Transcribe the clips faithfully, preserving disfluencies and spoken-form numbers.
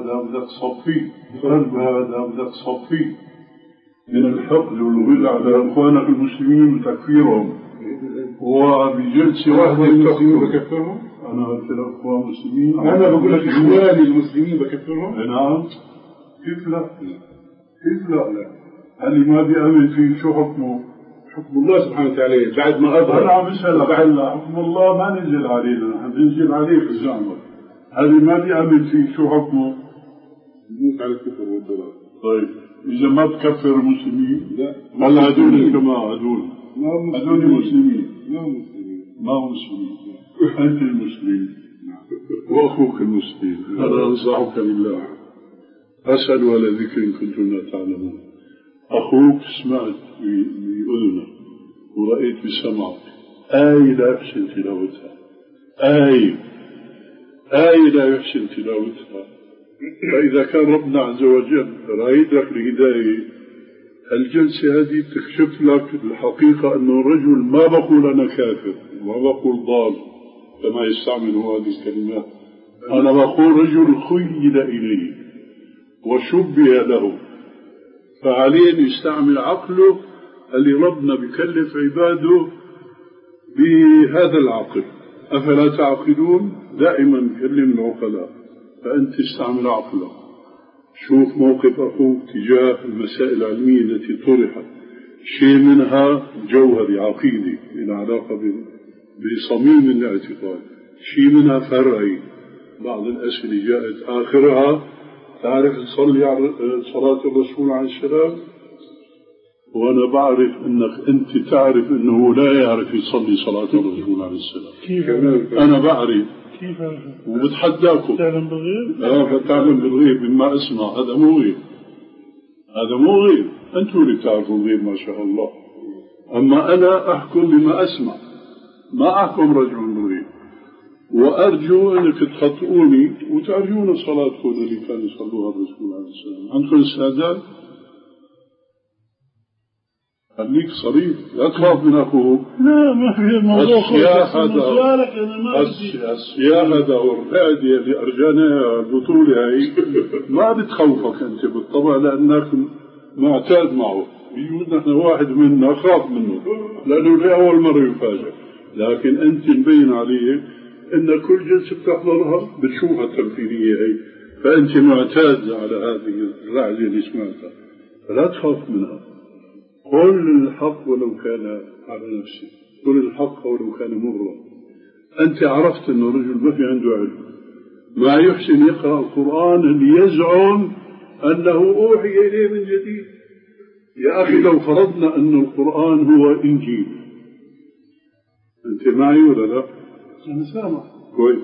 هذا بدك تصفيه، قلب هذا بدك تصفيه من الحقد والغل على إخوانك المسلمين وتكفيرهم. هو بجلسة واحدة المسلمين بكفرهم؟ أنا قلت لك إخوان مسلمين، أنا بقول لك إخواني المسلمين بكفرهم؟ نعم. كيف لا؟ كيف لا؟ لا اللي ما بيأمن فيه شو حكمه؟ حكم الله سبحانه وتعالى بعد ما أظهر. أنا عم بسألك هلا حكم الله ما نزل علينا، نحن بنزل عليه في الزعمة. اللي ما بيأمن فيه شو حكمه؟ يموت على الكفر والضلال. طيب إذا ما بكفر المسلمين؟ لا. هلا هدول الجماعة هدول هدول مسلمين. ما هم مسلمين. ما هم مسلمين. أنت المسلم وأخوك المسلم. أنا أنصحك لله. أسأل ولا ذكر إن كنتم لا تعلمون. أخوك سمعت بأذنك ورأيت بسمعك آية لا يحسن تلاوتها، آية آية لا يحسن تلاوتها. فإذا كان ربنا عز وجل رأيت لك الهداية، الجلسة هذه تكشف لك الحقيقة أنه الرجل ما بقول أنا كافر، ما بقول ضال كما يستعمل هذه الكلمات، أنا بقول رجل خيل إليه وشبه له، فعليه يستعمل عقله اللي ربنا بيكلف عباده بهذا العقل. أفلا تعقلون؟ دائما نكلم العقلاء، فأنت استعمل عقلك. شوف موقف أخوك تجاه المسائل العلمية التي طرحت، شيء منها جوهري عقيدي من علاقة بصميم الاعتقاد، شيء منها فرعي، بعض الأسئلة جاءت آخرها تعرف تصلي على صلاة الرسول عليه السلام، وأنا بعرف أنك أنت تعرف أنه لا يعرف يصلي صلاة الرسول عليه السلام. كيف أنا بعرف كيف وبتحداكم. تعلم بالغيب؟ آه فتعلم بالغيب مما أسمع، هذا مو غيب، هذا مو غيب، أنتم اللي بتعرفوا الغيب ما شاء الله. أما أنا أحكم بما أسمع، ما أحكم رجل بالغيب. وأرجو أنك تخطئوني وترجون الصلاة كل اللي كان يصلوها الرسول عليه السلام. عندكم استعداد؟ خليك صريح، لا تخاف من أخوه. لا ما في الموضوع. السياحة ده السياحة ده والرعدة اللي أرجانا البطولة هاي ما بتخوفك أنت بالطبع، لأنك معتاد معه. بيجود نحن واحد منا خاف منه لأنه لأول مرة يفاجئ، لكن أنت مبين عليه إن كل جلسة بتحضرها بتشوفها التمثيلية هي، فأنت معتاد على هذه الرعدة اللي سمعتها، فلا تخاف منها. قل الحق ولو كان على نفسك، قل الحق ولو كان مرا. أنت عرفت أنه رجل ما في عنده علم، ما يحسن يقرأ القرآن اللي يزعم أنه أوحي إليه من جديد. يا أخي لو فرضنا أن القرآن هو إنجيل، أنت معي ولا لا؟ أنا سامع كويس.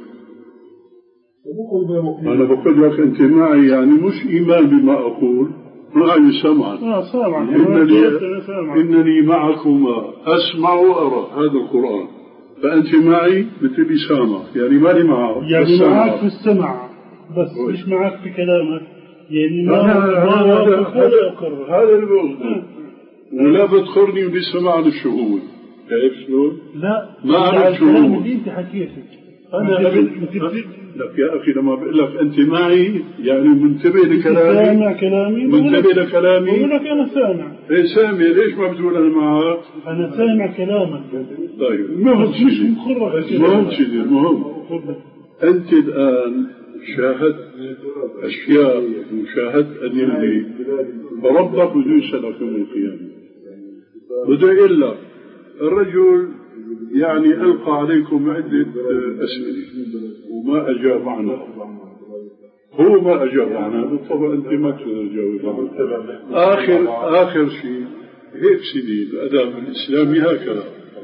أنا بقول لك أنت معي، يعني مش إيمان بما أقول، معي سمعا. آه سامع. إنني, إنني معكما أسمع وأرى هذا القرآن، فأنت معي مثل سامع، يعني ماني معه، يعني معك في السمع بس وي. مش معك في كلامك، يعني ما هذا اللي بقوله. ولا بدخلني بسمع للشهود، كيف شلون؟ لا ما أعرف الكلام اللي أنت حكيته أنا لك يا أخي لما بقول لك أنت معي يعني منتبه لكلامي، سامع كلامي، منتبه لكلامي. بقول لك أنا سامع. إيه سامع، ليش ما بتقول أنا معك؟ أنا سامع كلامك. طيب المهم مش مخرج. المهم شيء المهم أنت الآن شاهدت أشياء وشاهدت أدلة، فربك بده يسألك يوم القيامة، بده يقول لك الرجل يعني ألقى عليكم عدة أسئلة وما أجاب عنها، هو ما أجاب عنها بالطبع، أنت ما تجاوب عنها. آخر آخر شيء هيك سيدي الأدب الإسلامي هكذا.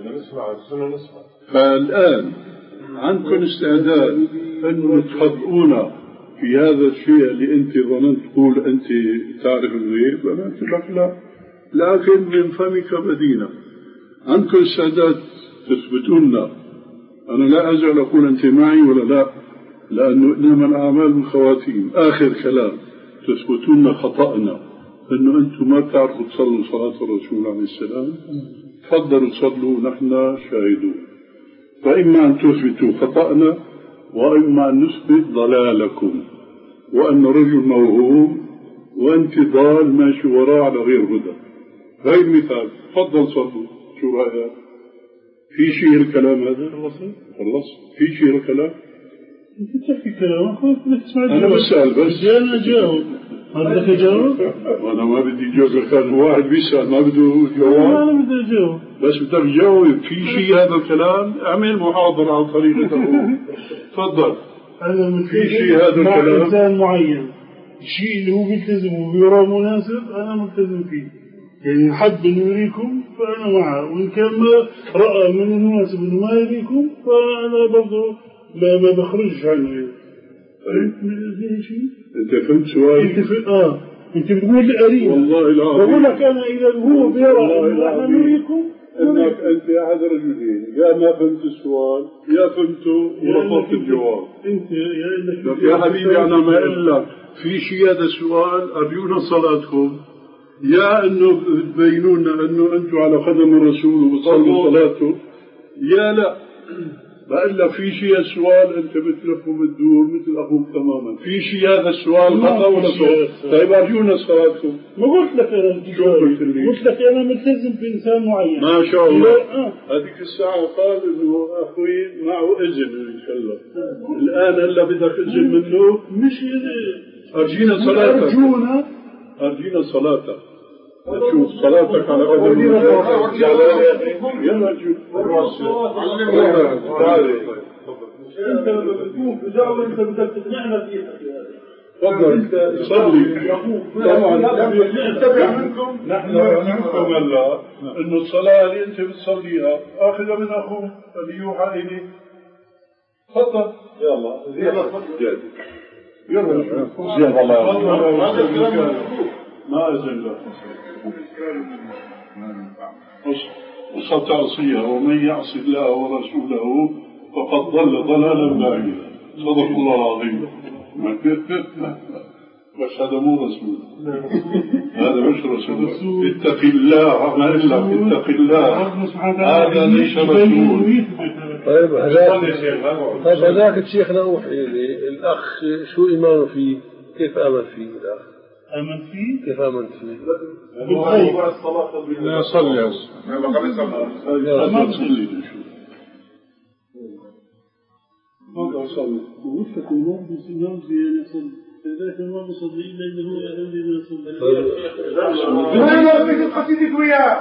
فالآن عندكم استعداد أن تخطئونا في هذا الشيء اللي أنت ظننت تقول أنت تعرف الغيب؟ أنا قلت لك لا، لكن من فمك بدينا. عندكم استعداد تثبتونا؟ أنا لا أزال أقول أنت معي ولا لا، لأنه إنما الأعمال بالخواتيم. آخر كلام تثبتونا خطأنا أنه أنتم ما تعرفوا تصلوا صلاة الرسول عليه السلام، تفضلوا تصلوا نحن شاهدون. فإما أن تثبتوا خطأنا وإما أن نثبت ضلالكم. وأن رجل موهوم وأنت ضال ماشي وراه على غير هدى. هاي المثال. تفضل صلوا. شو رأيك؟ في شيء الكلام هذا؟ خلص خلص في شيء الكلام؟ أنت تحكي كلام أخوك بدك تسمع أنا بسأل بس. أنا جاوب. ما بدك أجاوب؟ أنا ما بدي أجاوب. كان واحد بيسأل ما بده جواب. أنا بدي أجاوب. بس بدك تجاوب. في شيء هذا الكلام؟ أعمل محاضرة عن طريقته. تفضل. أنا في شيء هذا مع الكلام؟ إنسان معين. الشيء اللي هو بيلتزم وبيرى مناسب أنا ملتزم فيه. يعني حب أن يريكم فأنا معه، وإن كان ما رأى من المناسب أنه ما يريكم فأنا برضه لا ما بخرجش عنه. فهمت من شيء؟ أنت فهمت سؤالي؟ أنت في آه أنت بتقول لي أريد. والله العظيم. بقول لك أنا إذا هو بيرى أنه نحن نريكم. أنك أنت أحد رجلين، يا ما فهمت السؤال يا فهمته ورفضت الجواب. أنت يا إنك يا حبيبي أنا ما إلا في شيء هذا السؤال أرجونا صلاتكم، يا إنه تبينوا لنا إنه أنتم على قدم الرسول وبتصلوا صلاته، يا لا بقول في شيء السؤال أنت بتلف وبتدور مثل أخوك تماما. في شيء هذا السؤال خطأ ولا صوت؟ طيب أرجونا صلاتكم. ما قلت لك أنا شو قلت لي؟ قلت لك أنا ملتزم بإنسان معين. ما شاء الله. آه. هذيك الساعة قال إنه أخوي معه إذن يتكلم. الآن هلا بدك إذن منه؟ مش أرجينا صلاتك. أرجونا أرجينا صلاتك. شوف صلاتك على قدر يلا شوف أنت بتقوم بجاوب أنت بدك تقنعنا فيها. تفضل صلي. طبعا نتبع منكم نحن نحكم الله إنه الصلاة اللي أنت بتصليها آخذها من أخوك اللي يوحى إليه. تفضل يلا يلا زياد يلا زياد والله ما أزل له وصل تعصيه ومن يعص الله ورسوله فقد ضل ضلالا بعيدا. صدق الله العظيم. بس هذا مو رسول، هذا مش رسول. اتق الله ما إلا اتق الله، هذا ليس رسول. طيب هذاك هذاك شيخنا أوحي لي الأخ شو إيمانه فيه؟ كيف آمن فيه الأخ؟ آمن فيه؟ كيف آمن فيه؟ بالخير. لا صلي يا ما تصلي شو؟ ما تصلي. وقفت النوم بسنام زيادة يصلي. فذاك ما بصلي إلا إنه هو يعلم لي ما يصلي. ما أنا بيت قصيدك وياه.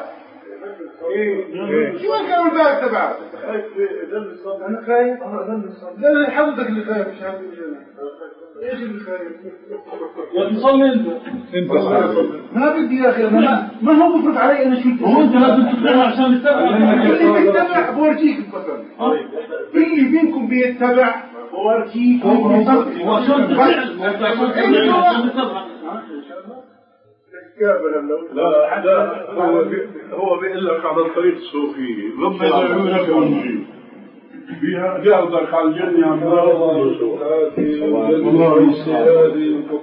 شو كانوا الباب تبعك؟ أنا خايف. لا حضرتك اللي خايف مش عارف ايش اللي خايف؟ يا تصلي انت. انت ما بدي يا اخي انا ما هو مفرض علي انا شو هو انت لازم تتبع عشان تتبع. اللي بيتبع بورجيك مثلا. اللي منكم بيتبع بورجيك وعشان تتبع. لا لا هو هو بيقول لك على الطريق الصوفي غمض عيونك وامشي بياخذك على الجنة. الله